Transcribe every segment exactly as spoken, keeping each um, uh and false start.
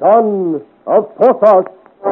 son of Porthos.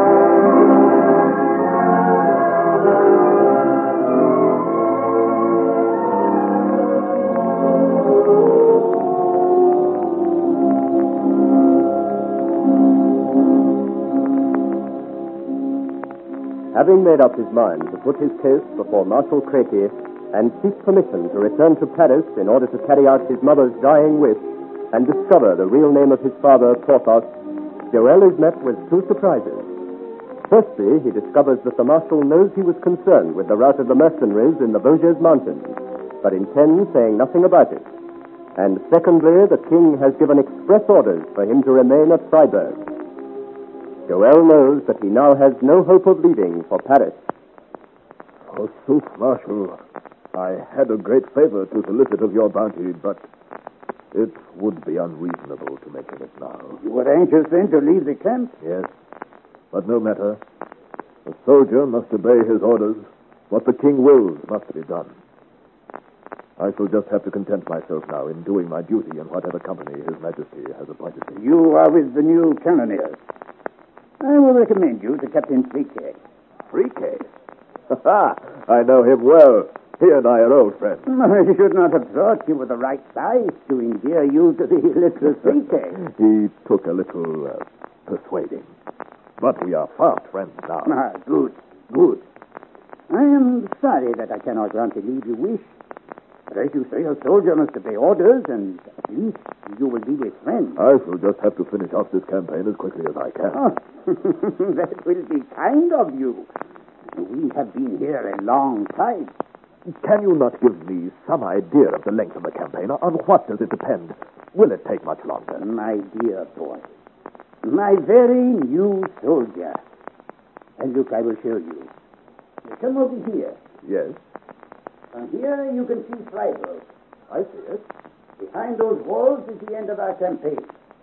Having made up his mind to put his case before Marshal Crequi and seek permission to return to Paris in order to carry out his mother's dying wish and discover the real name of his father, Porthos, Joel is met with two surprises. Firstly, he discovers that the Marshal knows he was concerned with the rout of the mercenaries in the Vosges Mountains, but intends saying nothing about it. And secondly, the king has given express orders for him to remain at Freiburg. Joel knows that he now has no hope of leaving for Paris. Forsooth, Marshal, I had a great favor to solicit of your bounty, but it would be unreasonable to mention it now. You were anxious then to leave the camp? Yes, but no matter. A soldier must obey his orders. What the king wills must be done. I shall just have to content myself now in doing my duty in whatever company His Majesty has appointed me. You are with the new cannoneers. I will recommend you to Captain Friquet. Friquet? Ha! I know him well. He and I are old friends. I should not have thought you were the right size to endear you to the little Friquet. He took a little uh, persuading. But we are fast friends now. Ah, good, good. I am sorry that I cannot grant the leave you wish. But as you say, a soldier must obey orders, and at least you will be with friends. I shall just have to finish off this campaign as quickly as I can. Oh, that will be kind of you. We have been here a long time. Can you not give me some idea of the length of the campaign? On what does it depend? Will it take much longer? My dear boy, my very new soldier. And look, I will show you. Come over here. Yes. From here you can see Freiburg. I see it. Behind those walls is the end of our campaign.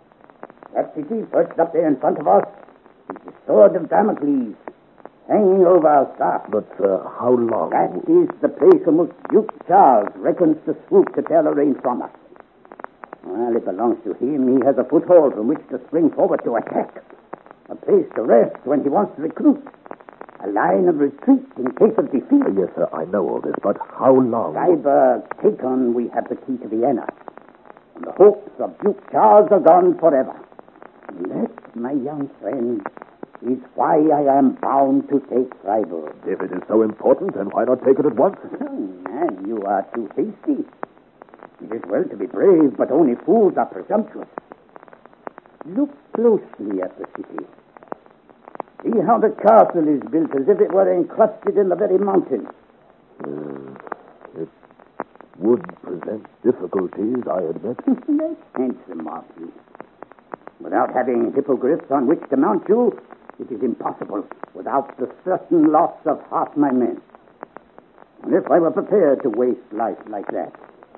That city perched up there in front of us is the sword of Damocles, hanging over our staff. But uh, how long? That is the place from which Duke Charles reckons to swoop to tear Lorraine from us. Well, it belongs to him. He has a foothold from which to spring forward to attack. A place to rest when he wants to recruit. A line of retreat in case of defeat. Uh, yes, sir, I know all this, but how long? Freiburg taken, we have the key to Vienna. And the hopes of Duke Charles are gone forever. That, my young friend, is why I am bound to take Freiburg. If it is so important, then why not take it at once? Oh, man, you are too hasty. It is well to be brave, but only fools are presumptuous. Look closely at the city. See how the castle is built as if it were encrusted in the very mountains. Uh, it would present difficulties, I admit. That's handsome of you. Without having hippogriffs on which to mount you, it is impossible without the certain loss of half my men. And if I were prepared to waste life like that,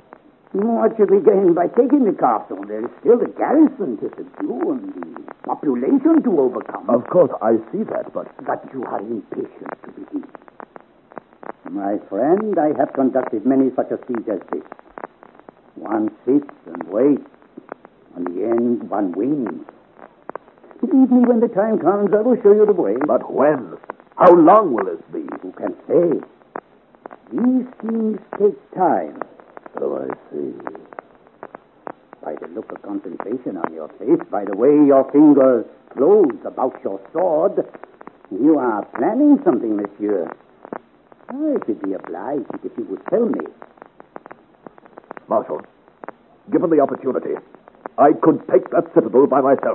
what should we gain by taking the castle? There is still the garrison to subdue and the population to overcome. Of course, I see that, but... But you are impatient to begin. My friend, I have conducted many such a siege as this. One sits and waits. In the end, one wins. Believe me, when the time comes, I will show you the way. But when? How long will this be? Who can say? These things take time. So I see. By the look of concentration on your face, by the way your fingers close about your sword, you are planning something, monsieur. I should be obliged if you would tell me. Marshal, given the opportunity, I could take that citadel by myself.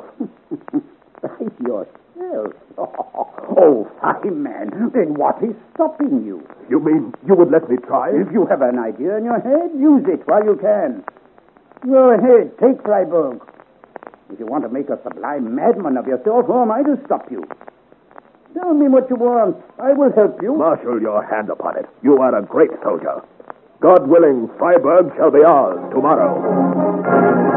By yourself? Oh, fine man. Then what is stopping you? You mean you would let me try? If you have an idea in your head, use it while you can. Go ahead, take Freiburg. If you want to make a sublime madman of yourself, who am I to stop you? Tell me what you want. I will help you. Marshal your hand upon it. You are a great soldier. God willing, Freiburg shall be ours tomorrow.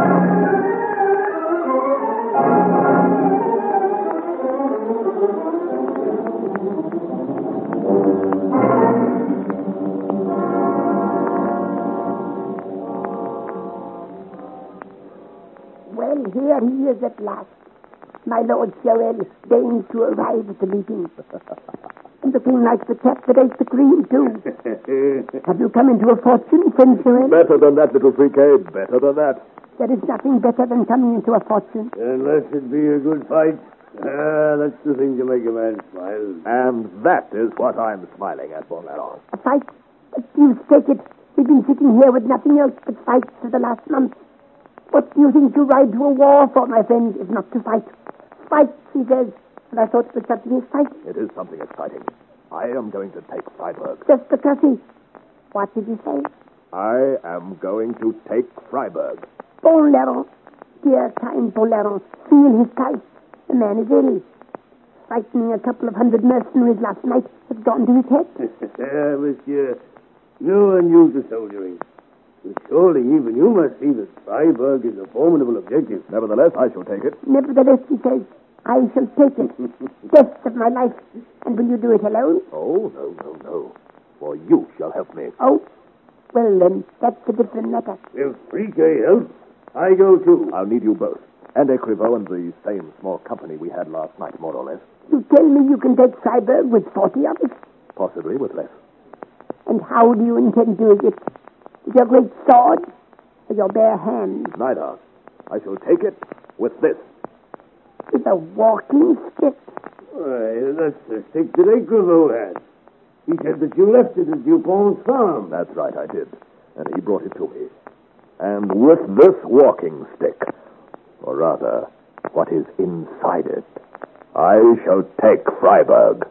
Here he is at last. my Lord Joel deigns to arrive at the meeting. And looking like the cat that ate the cream, too. Have you come into a fortune, friend Joel? Better than that, little Freaky. Better than that. There is nothing better than coming into a fortune. Unless it be a good fight. Ah, that's the thing to make a man smile. And that is what I'm smiling at, Bolero. A fight? But you take it. We've been sitting here with nothing else but fights for the last month. What do you think you ride to a war for, my friend, if not to fight? Fight, he says. And I thought it was something exciting. It is something exciting. I am going to take Freiburg. Just because he... What did he say? I am going to take Freiburg. Bolero. Dear, kind Bolero. Feel his pulse. The man is ill. Frightening a couple of hundred mercenaries last night has gone to his head. Ah, monsieur, you are new to soldiering. But surely even you must see that Freiburg is a formidable objective. Nevertheless, I shall take it. Nevertheless, he says, I shall take it. Death of my life. And will you do it alone? Oh, no, no, no. For you shall help me. Oh, well then, that's a different matter. If Freaky helps, I go too. I'll need you both. And Ecrivo and the same small company we had last night, more or less. You tell me you can take Freiburg with forty of us? Possibly with less. And how do you intend doing it? With your great sword or your bare hands? Neither. I shall take it with this. With a walking stick? Why, that's the stick that Ecrivo had. He said that you left it at Dupont's farm. That's right, I did. And he brought it to me. And with this walking stick, or rather, what is inside it, I shall take Freiburg.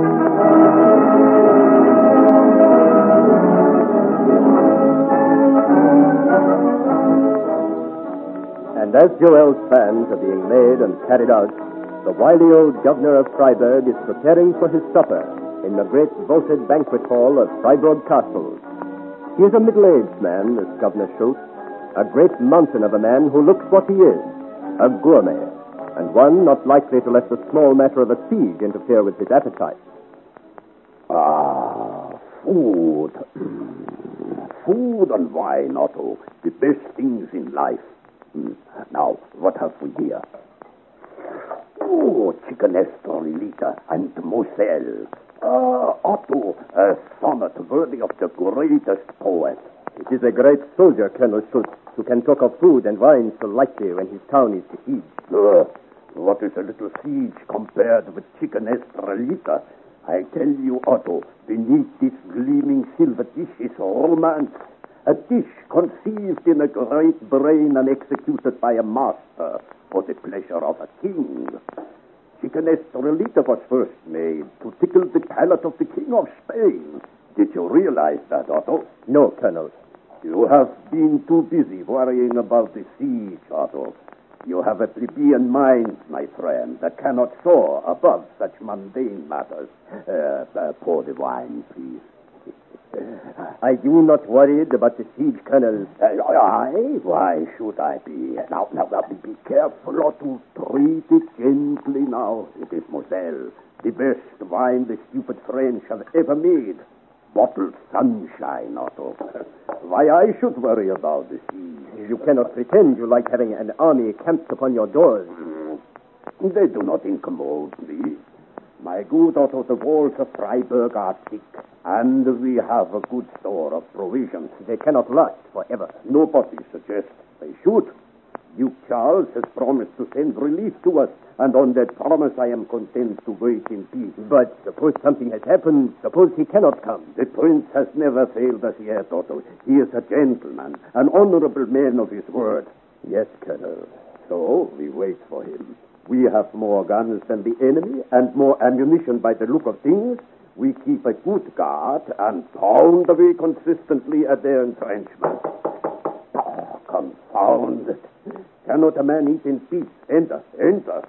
And as Joel's plans are being made and carried out, the wily old governor of Freiburg is preparing for his supper in the great vaulted banquet hall of Freiburg Castle. He is a middle-aged man, this Governor Schultz, a great mountain of a man who looks what he is, a gourmet, and one not likely to let the small matter of a siege interfere with his appetite. Ah, food. Food and wine, Otto. The best things in life. Now, what have we here? Oh, Chickenester, Lita, and Moselle. Ah, Otto, a sonnet worthy of the greatest poet. It is a great soldier, Colonel Schultz, who can talk of food and wine so lightly when his town is besieged. Uh, what is a little siege compared with Chickenester, Lita? I tell you, Otto, beneath this gleaming silver dish is romance. A dish conceived in a great brain and executed by a master for the pleasure of a king. Chickenester was first made to tickle the palate of the King of Spain. Did you realize that, Otto? No, Colonel. You have been too busy worrying about the siege, Otto. You have a plebeian mind, my friend, that cannot soar above such mundane matters. Uh, uh, pour the wine, please. I do not worried about the siege, Colonel. Uh, I? Why should I be? Now, now, now, be careful, Otto. Treat it gently now. It is Moselle, the best wine the stupid French have ever made. Bottled sunshine, Otto. Why I should worry about the siege? You cannot pretend you like having an army camped upon your doors. Mm. They do not incommode me. My good Otto, the walls of Freiburg are thick, and we have a good store of provisions. They cannot last forever. Nobody suggests they should. Duke Charles has promised to send relief to us, and on that promise I am content to wait in peace. But suppose something has happened, suppose he cannot come. The prince has never failed us yet, Otto. He is a gentleman, an honorable man of his word. Yes, Colonel. So we wait for him. We have more guns than the enemy, and more ammunition by the look of things. We keep a good guard, and pound away consistently at their entrenchment. Oh, confound it. Cannot a man eat in peace? Enter, enter.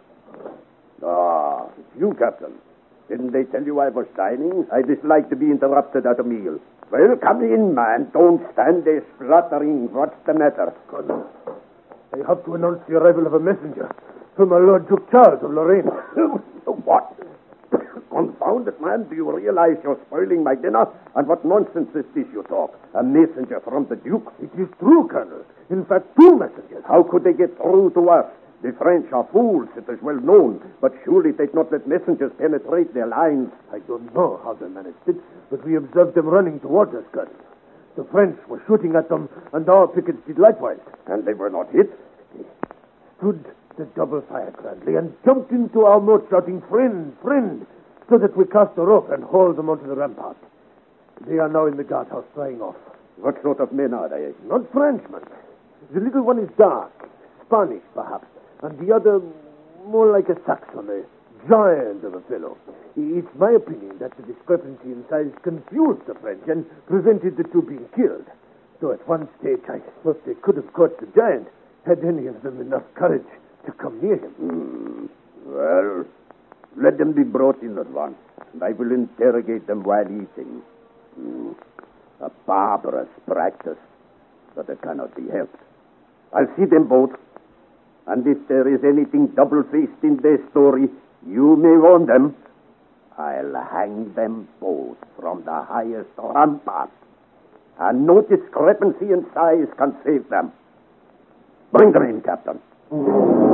Ah, it's you, Captain. Didn't they tell you I was dining? I dislike to be interrupted at a meal. Well, come in, man. Don't stand there spluttering. What's the matter? Colonel, I have to announce the arrival of a messenger from my Lord Duke Charles of Lorraine. What? Confound it, man. Do you realize you're spoiling my dinner? And what nonsense is this you talk? A messenger from the Duke? It is true, Colonel. In fact, two messengers. How could they get through to us? The French are fools, it is well known, but surely they'd not let messengers penetrate their lines. I don't know how they managed it, but we observed them running towards us, Colonel. The French were shooting at them, and our pickets did likewise. And they were not hit? They stood the double fire grandly and jumped into our moat, shouting, "Friend, friend," so that we cast a rope and hauled them onto the rampart. They are now in the guardhouse drying off. What sort of men are they? Not Frenchmen. The little one is dark, Spanish perhaps, and the other more like a Saxon, a giant of a fellow. It's my opinion that the discrepancy in size confused the French and prevented the two being killed. Though at one stage I thought they could have caught the giant, had any of them enough courage to come near him. Hmm. Well, let them be brought in at once, and I will interrogate them while eating. Hmm. A barbarous practice, but it cannot be helped. I'll see them both, and if there is anything double-faced in their story, you may warn them. I'll hang them both from the highest rampart, and no discrepancy in size can save them. Bring them in, Captain.